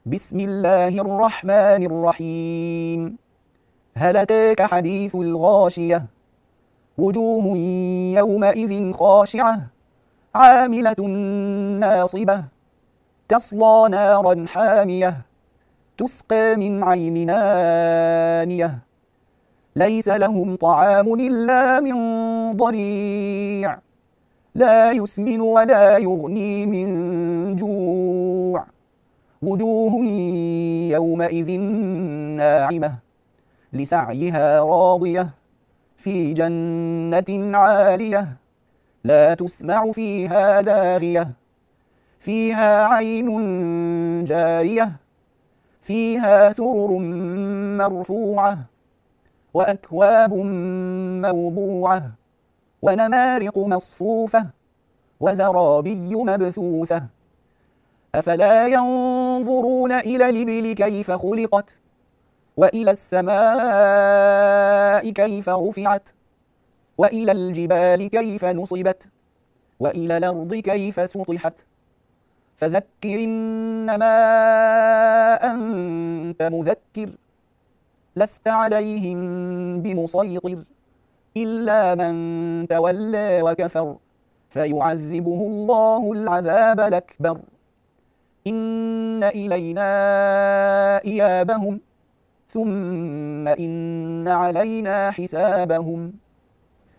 بسم الله الرحمن الرحيم. هل أتاك حديث الغاشية؟ وجوه يومئذ خاشعة عاملة ناصبة تصلى نارا حامية تسقى من عين آنية ليس لهم طعام إلا من ضريع لا يسمن ولا يغني من جوع وجوه يومئذ ناعمة لسعيها راضية في جنة عالية لا تسمع فيها لاغية فيها عين جارية فيها سرر مرفوعة وأكواب موضوعة ونمارق مصفوفة وزرابي مبثوثة أفلا ينظرون إلى الإبل كيف خلقت وإلى السماء كيف رفعت وإلى الجبال كيف نصبت وإلى الأرض كيف سطحت فذكر إنما أنت مذكر لست عليهم بمسيطر إلا من تولى وكفر فيعذبه الله العذاب الأكبر إن إلينا إيابهم ثم إن علينا حسابهم